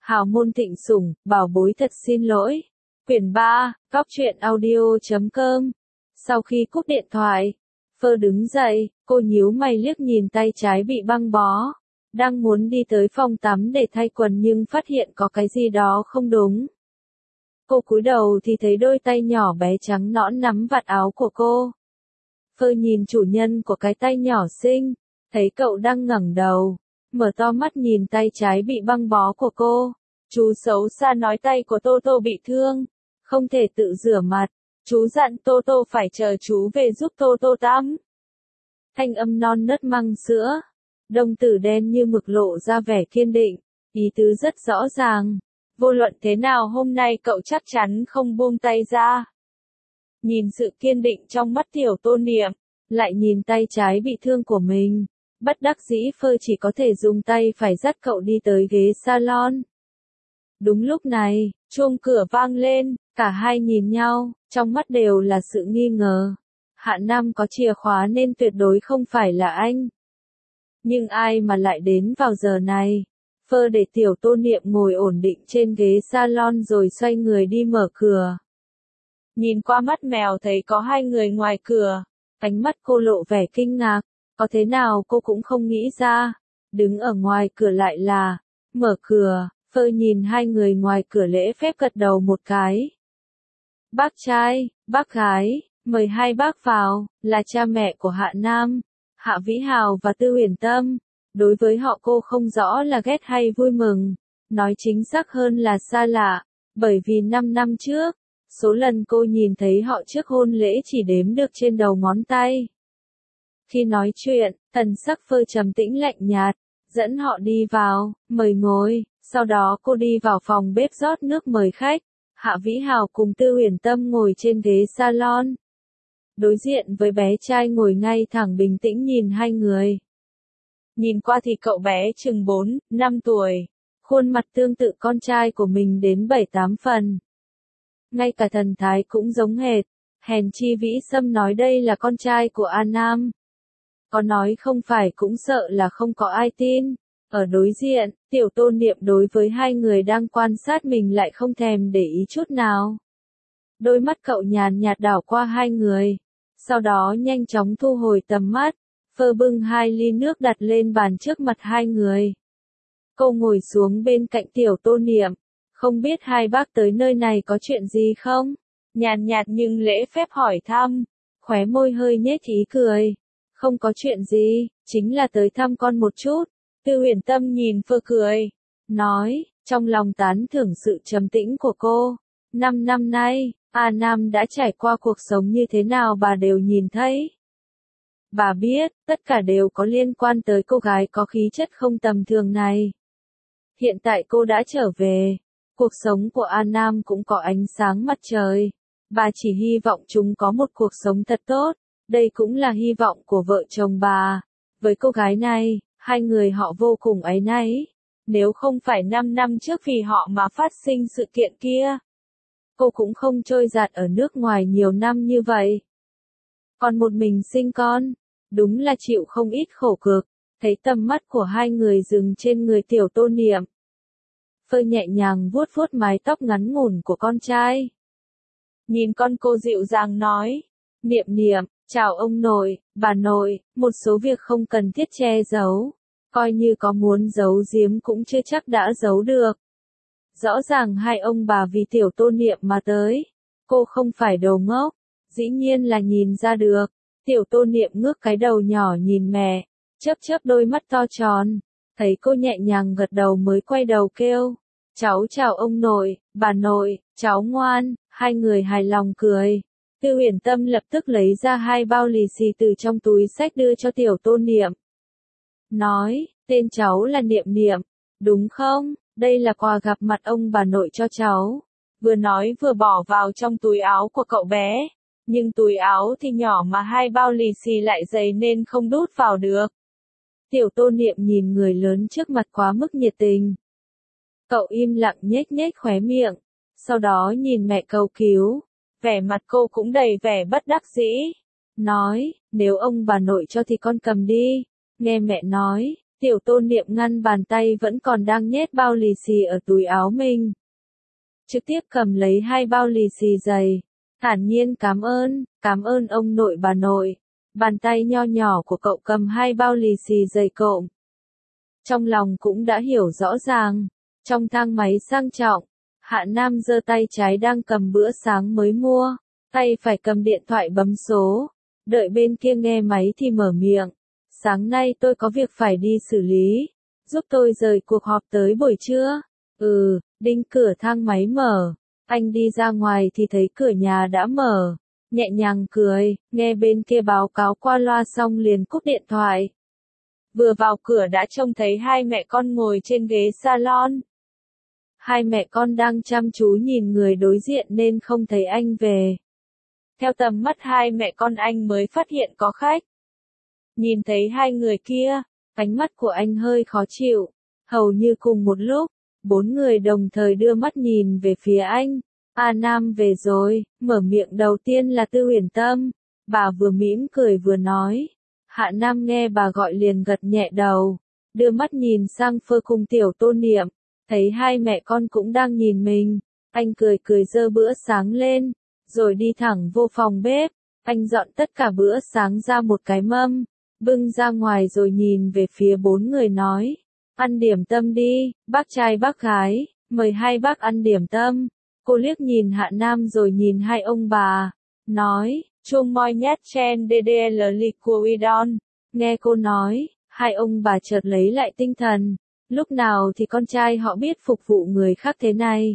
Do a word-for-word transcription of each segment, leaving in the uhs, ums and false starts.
Hào môn thịnh sủng, bảo bối thật xin lỗi. Quyển ba, Cóc truyện audio chấm com. Sau khi cúp điện thoại, Phơ đứng dậy, cô nhíu mày liếc nhìn tay trái bị băng bó. Đang muốn đi tới phòng tắm để thay quần nhưng phát hiện có cái gì đó không đúng. Cô cúi đầu thì thấy đôi tay nhỏ bé trắng nõn nắm vạt áo của cô. Phơ nhìn chủ nhân của cái tay nhỏ xinh, thấy cậu đang ngẩng đầu, mở to mắt nhìn tay trái bị băng bó của cô. Chú xấu xa nói tay của Tô Tô bị thương, không thể tự rửa mặt. Chú dặn Tô Tô phải chờ chú về giúp Tô Tô tắm. Thanh âm non nớt măng sữa, đồng tử đen như mực lộ ra vẻ kiên định, ý tứ rất rõ ràng. Vô luận thế nào hôm nay cậu chắc chắn không buông tay ra. Nhìn sự kiên định trong mắt Tiểu Tô Niệm, lại nhìn tay trái bị thương của mình, bất đắc dĩ Phơ chỉ có thể dùng tay phải dắt cậu đi tới ghế salon. Đúng lúc này, chuông cửa vang lên, cả hai nhìn nhau, trong mắt đều là sự nghi ngờ. Hạ Nam có chìa khóa nên tuyệt đối không phải là anh. Nhưng ai mà lại đến vào giờ này? Phơ để Tiểu Tô Niệm ngồi ổn định trên ghế salon rồi xoay người đi mở cửa. Nhìn qua mắt mèo thấy có hai người ngoài cửa, ánh mắt cô lộ vẻ kinh ngạc, có thế nào cô cũng không nghĩ ra, đứng ở ngoài cửa lại là, mở cửa. Phơ nhìn hai người ngoài cửa lễ phép gật đầu một cái. Bác trai, bác gái, mời hai bác vào, là cha mẹ của Hạ Nam, Hạ Vĩ Hào và Tư Huyền Tâm. Đối với họ cô không rõ là ghét hay vui mừng, nói chính xác hơn là xa lạ, bởi vì năm năm trước, số lần cô nhìn thấy họ trước hôn lễ chỉ đếm được trên đầu ngón tay. Khi nói chuyện, thần sắc Phơ trầm tĩnh lạnh nhạt, dẫn họ đi vào, mời ngồi. Sau đó cô đi vào phòng bếp rót nước mời khách. Hạ Vĩ Hào cùng Tư Huyền Tâm ngồi trên ghế salon. Đối diện với bé trai ngồi ngay thẳng bình tĩnh nhìn hai người. Nhìn qua thì cậu bé chừng bốn, năm tuổi. Khuôn mặt tương tự con trai của mình đến bảy tám phần. Ngay cả thần thái cũng giống hệt. Hèn chi Vĩ Sâm nói đây là con trai của An Nam. Có nói không phải cũng sợ là không có ai tin. Ở đối diện, Tiểu Tô Niệm đối với hai người đang quan sát mình lại không thèm để ý chút nào. Đôi mắt cậu nhàn nhạt đảo qua hai người, sau đó nhanh chóng thu hồi tầm mắt. Phơ bưng hai ly nước đặt lên bàn trước mặt hai người. Cô ngồi xuống bên cạnh Tiểu Tô Niệm, không biết hai bác tới nơi này có chuyện gì không? Nhàn nhạt nhưng lễ phép hỏi thăm, khóe môi hơi nhếch ý cười. Không có chuyện gì, chính là tới thăm con một chút. Tư Huyền Tâm nhìn Phơ cười, nói, trong lòng tán thưởng sự trầm tĩnh của cô. Năm năm nay, A Nam đã trải qua cuộc sống như thế nào bà đều nhìn thấy. Bà biết, tất cả đều có liên quan tới cô gái có khí chất không tầm thường này. Hiện tại cô đã trở về, cuộc sống của A Nam cũng có ánh sáng mặt trời. Bà chỉ hy vọng chúng có một cuộc sống thật tốt, đây cũng là hy vọng của vợ chồng bà. Với cô gái này, hai người họ vô cùng áy náy. Nếu không phải năm năm trước vì họ mà phát sinh sự kiện kia, cô cũng không trôi dạt ở nước ngoài nhiều năm như vậy. Còn một mình sinh con, đúng là chịu không ít khổ cực. Thấy tầm mắt của hai người dừng trên người Tiểu Tô Niệm. Phơ nhẹ nhàng vuốt vuốt mái tóc ngắn ngủn của con trai. Nhìn con cô dịu dàng nói, Niệm Niệm, chào ông nội, bà nội, một số việc không cần thiết che giấu. Coi như có muốn giấu giếm cũng chưa chắc đã giấu được. Rõ ràng hai ông bà vì Tiểu Tô Niệm mà tới. Cô không phải đồ ngốc, dĩ nhiên là nhìn ra được. Tiểu Tô Niệm ngước cái đầu nhỏ nhìn mẹ, chớp chớp đôi mắt to tròn. Thấy cô nhẹ nhàng gật đầu mới quay đầu kêu, cháu chào ông nội, bà nội, cháu ngoan. Hai người hài lòng cười. Tư Huyền Tâm lập tức lấy ra hai bao lì xì từ trong túi xách đưa cho Tiểu Tô Niệm. Nói, tên cháu là Niệm Niệm, đúng không? Đây là quà gặp mặt ông bà nội cho cháu. Vừa nói vừa bỏ vào trong túi áo của cậu bé. Nhưng túi áo thì nhỏ mà hai bao lì xì lại dày nên không đút vào được. Tiểu Tô Niệm nhìn người lớn trước mặt quá mức nhiệt tình. Cậu im lặng nhếch nhếch khóe miệng. Sau đó nhìn mẹ cầu cứu. Vẻ mặt cô cũng đầy vẻ bất đắc dĩ. Nói, nếu ông bà nội cho thì con cầm đi. Nghe mẹ nói, Tiểu Tô Niệm ngăn bàn tay vẫn còn đang nhét bao lì xì ở túi áo mình. Trực tiếp cầm lấy hai bao lì xì dày. Thản nhiên cảm ơn, cảm ơn ông nội bà nội. Bàn tay nho nhỏ của cậu cầm hai bao lì xì dày cộm. Trong lòng cũng đã hiểu rõ ràng. Trong thang máy sang trọng, Hạ Nam giơ tay trái đang cầm bữa sáng mới mua. Tay phải cầm điện thoại bấm số. Đợi bên kia nghe máy thì mở miệng. Sáng nay tôi có việc phải đi xử lý. Giúp tôi rời cuộc họp tới buổi trưa. Ừ, đinh cửa thang máy mở. Anh đi ra ngoài thì thấy cửa nhà đã mở. Nhẹ nhàng cười, nghe bên kia báo cáo qua loa xong liền cúp điện thoại. Vừa vào cửa đã trông thấy hai mẹ con ngồi trên ghế salon. Hai mẹ con đang chăm chú nhìn người đối diện nên không thấy anh về. Theo tầm mắt hai mẹ con anh mới phát hiện có khách. Nhìn thấy hai người kia, ánh mắt của anh hơi khó chịu. Hầu như cùng một lúc, bốn người đồng thời đưa mắt nhìn về phía anh. A Nam về rồi, mở miệng đầu tiên là Tư Huyền Tâm. Bà vừa mỉm cười vừa nói. Hạ Nam nghe bà gọi liền gật nhẹ đầu. Đưa mắt nhìn sang Phơ cùng Tiểu Tô Niệm. Thấy hai mẹ con cũng đang nhìn mình. Anh cười cười giơ bữa sáng lên. Rồi đi thẳng vô phòng bếp. Anh dọn tất cả bữa sáng ra một cái mâm. Bưng ra ngoài rồi nhìn về phía bốn người nói. Ăn điểm tâm đi, bác trai bác gái, mời hai bác ăn điểm tâm. Cô liếc nhìn Hạ Nam rồi nhìn hai ông bà. Nói, chung moi nhát chen đê đê lờ liquidon. Nghe cô nói, hai ông bà chợt lấy lại tinh thần. Lúc nào thì con trai họ biết phục vụ người khác thế này.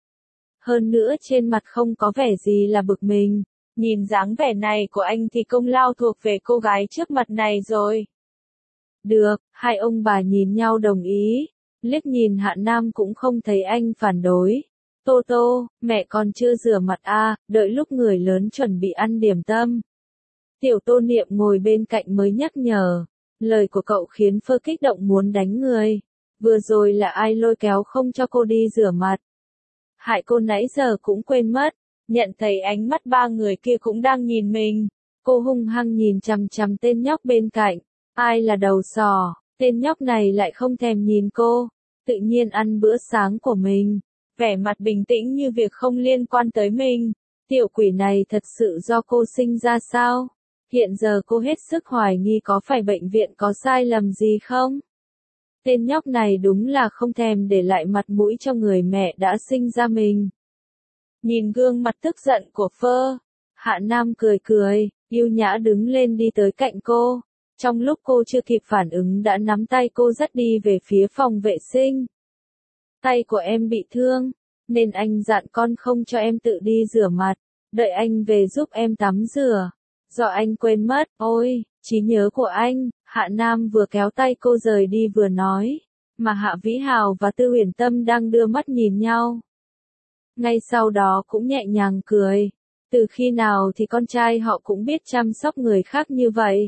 Hơn nữa trên mặt không có vẻ gì là bực mình. Nhìn dáng vẻ này của anh thì công lao thuộc về cô gái trước mặt này rồi. Được, hai ông bà nhìn nhau đồng ý. Liếc nhìn Hạ Nam cũng không thấy anh phản đối. Tô Tô, mẹ còn chưa rửa mặt à, đợi lúc người lớn chuẩn bị ăn điểm tâm. Tiểu Tô Niệm ngồi bên cạnh mới nhắc nhở. Lời của cậu khiến Phơ kích động muốn đánh người. Vừa rồi là ai lôi kéo không cho cô đi rửa mặt. Hại cô nãy giờ cũng quên mất. Nhận thấy ánh mắt ba người kia cũng đang nhìn mình. Cô hung hăng nhìn chằm chằm tên nhóc bên cạnh. Ai là đầu sò, tên nhóc này lại không thèm nhìn cô. Tự nhiên ăn bữa sáng của mình. Vẻ mặt bình tĩnh như việc không liên quan tới mình. Tiểu quỷ này thật sự do cô sinh ra sao? Hiện giờ cô hết sức hoài nghi có phải bệnh viện có sai lầm gì không? Tên nhóc này đúng là không thèm để lại mặt mũi cho người mẹ đã sinh ra mình. Nhìn gương mặt tức giận của Phơ, Hạ Nam cười cười, yêu nhã đứng lên đi tới cạnh cô. Trong lúc cô chưa kịp phản ứng đã nắm tay cô dắt đi về phía phòng vệ sinh. Tay của em bị thương, nên anh dặn con không cho em tự đi rửa mặt, đợi anh về giúp em tắm rửa. Do anh quên mất, ôi, trí nhớ của anh, Hạ Nam vừa kéo tay cô rời đi vừa nói, mà Hạ Vĩ Hào và Tư Huyền Tâm đang đưa mắt nhìn nhau. Ngay sau đó cũng nhẹ nhàng cười, từ khi nào thì con trai họ cũng biết chăm sóc người khác như vậy.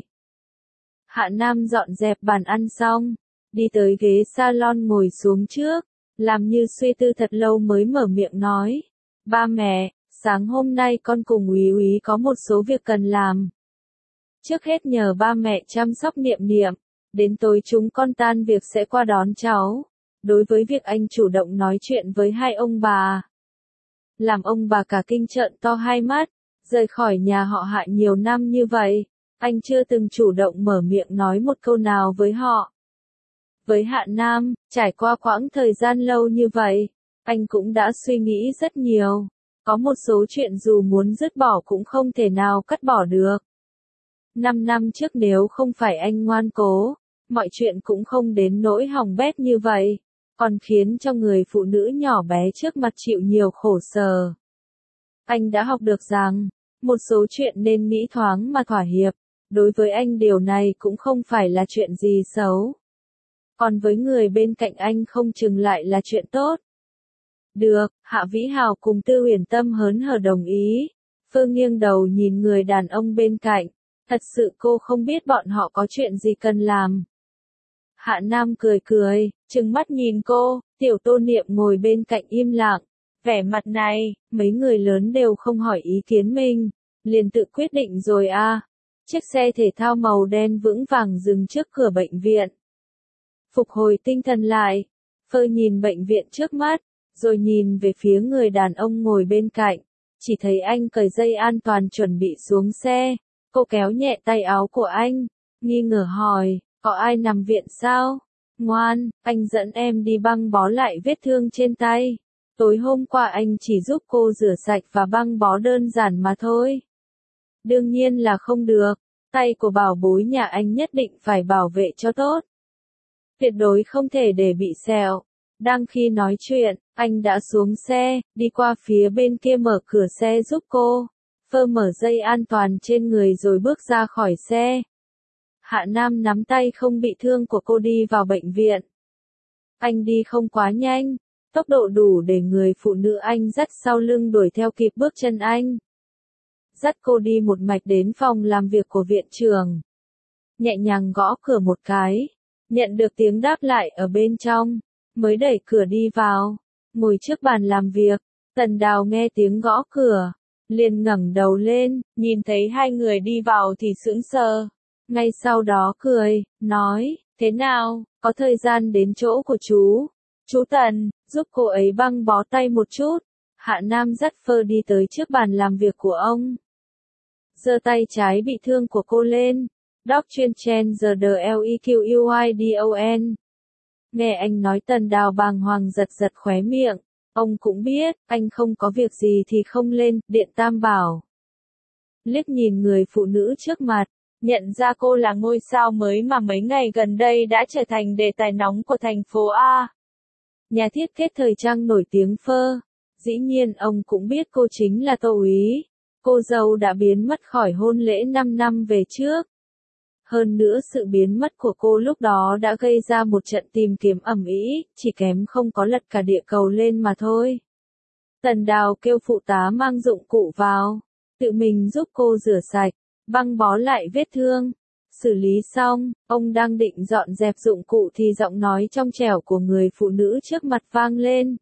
Hạ Nam dọn dẹp bàn ăn xong, đi tới ghế salon ngồi xuống trước, làm như suy tư thật lâu mới mở miệng nói. Ba mẹ, sáng hôm nay con cùng Úy Úy có một số việc cần làm. Trước hết nhờ ba mẹ chăm sóc Niệm Niệm, đến tối chúng con tan việc sẽ qua đón cháu. Đối với việc anh chủ động nói chuyện với hai ông bà, làm ông bà cả kinh trợn to hai mắt, rời khỏi nhà họ Hạ nhiều năm như vậy, anh chưa từng chủ động mở miệng nói một câu nào với họ. Với Hạ Nam, trải qua quãng thời gian lâu như vậy, anh cũng đã suy nghĩ rất nhiều. Có một số chuyện dù muốn dứt bỏ cũng không thể nào cắt bỏ được. Năm năm trước nếu không phải anh ngoan cố, mọi chuyện cũng không đến nỗi hỏng bét như vậy, còn khiến cho người phụ nữ nhỏ bé trước mặt chịu nhiều khổ sở. Anh đã học được rằng, một số chuyện nên nghĩ thoáng mà thỏa hiệp, đối với anh điều này cũng không phải là chuyện gì xấu. Còn với người bên cạnh anh không chừng lại là chuyện tốt. Được, Hạ Vĩ Hào cùng Tư Huyền Tâm hớn hở đồng ý. Phương nghiêng đầu nhìn người đàn ông bên cạnh. Thật sự cô không biết bọn họ có chuyện gì cần làm. Hạ Nam cười cười, trừng mắt nhìn cô, Tiểu Tô Niệm ngồi bên cạnh im lặng. Vẻ mặt này, mấy người lớn đều không hỏi ý kiến mình, liền tự quyết định rồi à. Chiếc xe thể thao màu đen vững vàng dừng trước cửa bệnh viện. Phục hồi tinh thần lại, Phơ nhìn bệnh viện trước mắt, rồi nhìn về phía người đàn ông ngồi bên cạnh. Chỉ thấy anh cởi dây an toàn chuẩn bị xuống xe. Cô kéo nhẹ tay áo của anh, nghi ngờ hỏi, có ai nằm viện sao? Ngoan, anh dẫn em đi băng bó lại vết thương trên tay. Tối hôm qua anh chỉ giúp cô rửa sạch và băng bó đơn giản mà thôi. Đương nhiên là không được, tay của bảo bối nhà anh nhất định phải bảo vệ cho tốt. Tuyệt đối không thể để bị sẹo. Đang khi nói chuyện, anh đã xuống xe, đi qua phía bên kia mở cửa xe giúp cô. Phơ mở dây an toàn trên người rồi bước ra khỏi xe. Hạ Nam nắm tay không bị thương của cô đi vào bệnh viện. Anh đi không quá nhanh, tốc độ đủ để người phụ nữ anh dắt sau lưng đuổi theo kịp bước chân anh. Dắt cô đi một mạch đến phòng làm việc của viện trưởng. Nhẹ nhàng gõ cửa một cái, nhận được tiếng đáp lại ở bên trong, mới đẩy cửa đi vào, ngồi trước bàn làm việc. Tần Đào nghe tiếng gõ cửa, liền ngẩng đầu lên, nhìn thấy hai người đi vào thì sững sờ. Ngay sau đó cười, nói, thế nào, có thời gian đến chỗ của chú. Chú Tần, giúp cô ấy băng bó tay một chút. Hạ Nam dắt Phơ đi tới trước bàn làm việc của ông. Giơ tay trái bị thương của cô lên. Doc chuyên chen giờ the L E Q U I D O N. Nghe anh nói Tần Đào bàng hoàng giật giật khóe miệng. Ông cũng biết, anh không có việc gì thì không lên, điện tam bảo. Liếc nhìn người phụ nữ trước mặt, nhận ra cô là ngôi sao mới mà mấy ngày gần đây đã trở thành đề tài nóng của thành phố A. Nhà thiết kế thời trang nổi tiếng Phơ. Dĩ nhiên ông cũng biết cô chính là Tô Úy. Cô dâu đã biến mất khỏi hôn lễ năm năm về trước. Hơn nữa sự biến mất của cô lúc đó đã gây ra một trận tìm kiếm ầm ĩ, chỉ kém không có lật cả địa cầu lên mà thôi. Tần Đào kêu phụ tá mang dụng cụ vào, tự mình giúp cô rửa sạch, băng bó lại vết thương. Xử lý xong, ông đang định dọn dẹp dụng cụ thì giọng nói trong trẻo của người phụ nữ trước mặt vang lên.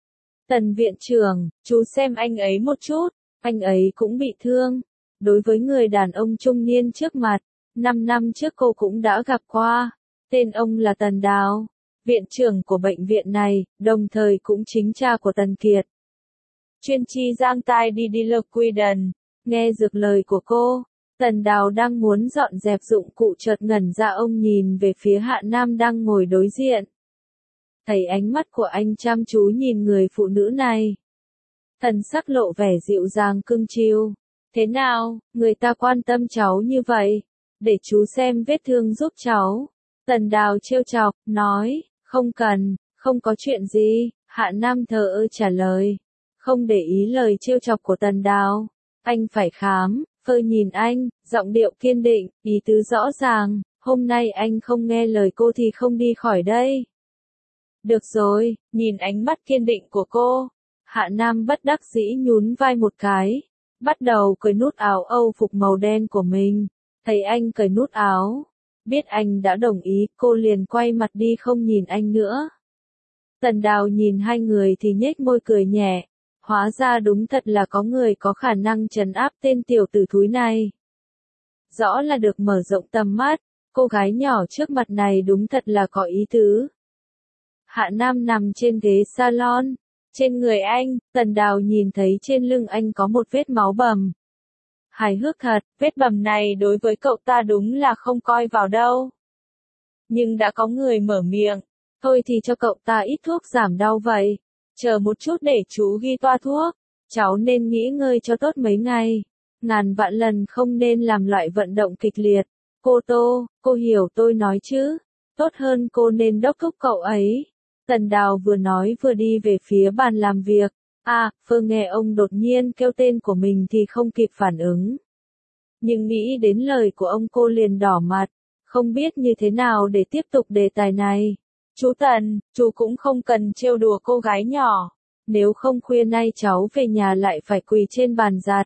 Tần viện trưởng, chú xem anh ấy một chút, anh ấy cũng bị thương. Đối với người đàn ông trung niên trước mặt, năm năm trước cô cũng đã gặp qua. Tên ông là Tần Đào, viện trưởng của bệnh viện này, đồng thời cũng chính cha của Tần Kiệt. Chuyên chi giang tai đi đi lộc quy đần. Nghe dược lời của cô, Tần Đào đang muốn dọn dẹp dụng cụ chợt ngẩn ra, ông nhìn về phía Hạ Nam đang ngồi đối diện. Thấy ánh mắt của anh chăm chú nhìn người phụ nữ này. Thần sắc lộ vẻ dịu dàng cưng chiều. Thế nào, người ta quan tâm cháu như vậy? Để chú xem vết thương giúp cháu. Tần Đào trêu chọc, nói, không cần, không có chuyện gì. Hạ Nam thờ ơ trả lời. Không để ý lời trêu chọc của Tần Đào. Anh phải khám. Phơ nhìn anh, giọng điệu kiên định, ý tứ rõ ràng. Hôm nay anh không nghe lời cô thì không đi khỏi đây. Được rồi, nhìn ánh mắt kiên định của cô. Hạ Nam bất đắc dĩ nhún vai một cái. Bắt đầu cởi nút áo Âu phục màu đen của mình. Thấy anh cởi nút áo. Biết anh đã đồng ý, cô liền quay mặt đi không nhìn anh nữa. Tần Đào nhìn hai người thì nhếch môi cười nhẹ. Hóa ra đúng thật là có người có khả năng trấn áp tên tiểu tử thúi này. Rõ là được mở rộng tầm mắt, cô gái nhỏ trước mặt này đúng thật là có ý tứ. Hạ Nam nằm trên ghế salon. Trên người anh, Tần Đào nhìn thấy trên lưng anh có một vết máu bầm. Hài hước thật, vết bầm này đối với cậu ta đúng là không coi vào đâu. Nhưng đã có người mở miệng, thôi thì cho cậu ta ít thuốc giảm đau vậy. Chờ một chút để chú ghi toa thuốc. Cháu nên nghỉ ngơi cho tốt mấy ngày. Ngàn vạn lần không nên làm loại vận động kịch liệt. Cô Tô, cô hiểu tôi nói chứ. Tốt hơn cô nên đốc thúc cậu ấy. Tần Đào vừa nói vừa đi về phía bàn làm việc. À, Phơ nghe ông đột nhiên kêu tên của mình thì không kịp phản ứng. Nhưng nghĩ đến lời của ông cô liền đỏ mặt. Không biết như thế nào để tiếp tục đề tài này. Chú Tần, chú cũng không cần trêu đùa cô gái nhỏ. Nếu không khuya nay cháu về nhà lại phải quỳ trên bàn giặt.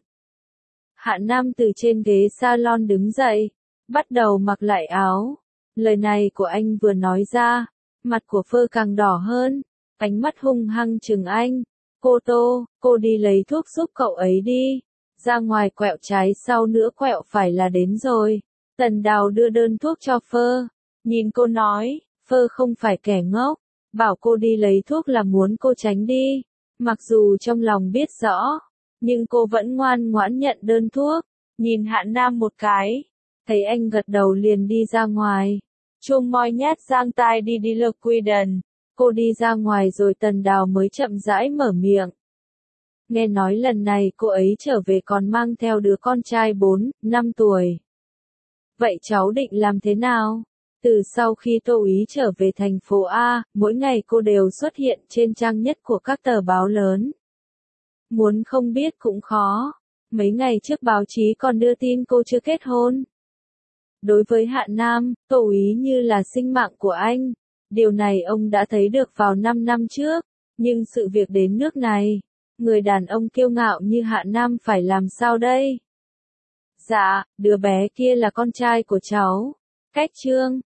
Hạ Nam từ trên ghế salon đứng dậy. Bắt đầu mặc lại áo. Lời này của anh vừa nói ra. Mặt của Phơ càng đỏ hơn. Ánh mắt hung hăng chừng anh. Cô Tô, cô đi lấy thuốc giúp cậu ấy đi. Ra ngoài quẹo trái sau nữa quẹo phải là đến rồi. Tần Đào đưa đơn thuốc cho Phơ. Nhìn cô nói. Phơ không phải kẻ ngốc, bảo cô đi lấy thuốc là muốn cô tránh đi. Mặc dù trong lòng biết rõ, nhưng cô vẫn ngoan ngoãn nhận đơn thuốc, nhìn Hạ Nam một cái, thấy anh gật đầu liền đi ra ngoài. Chuông moi nhét giang tai đi đi lược quy đần, cô đi ra ngoài rồi Tần Đào mới chậm rãi mở miệng. Nghe nói lần này cô ấy trở về còn mang theo đứa con trai bốn, năm tuổi. Vậy cháu định làm thế nào? Từ sau khi Tô Úy trở về thành phố A, mỗi ngày cô đều xuất hiện trên trang nhất của các tờ báo lớn. Muốn không biết cũng khó. Mấy ngày trước báo chí còn đưa tin cô chưa kết hôn. Đối với Hạ Nam, Tô Úy như là sinh mạng của anh. Điều này ông đã thấy được vào năm năm trước. Nhưng sự việc đến nước này, người đàn ông kiêu ngạo như Hạ Nam phải làm sao đây? Dạ, đứa bé kia là con trai của cháu. Cách Trương.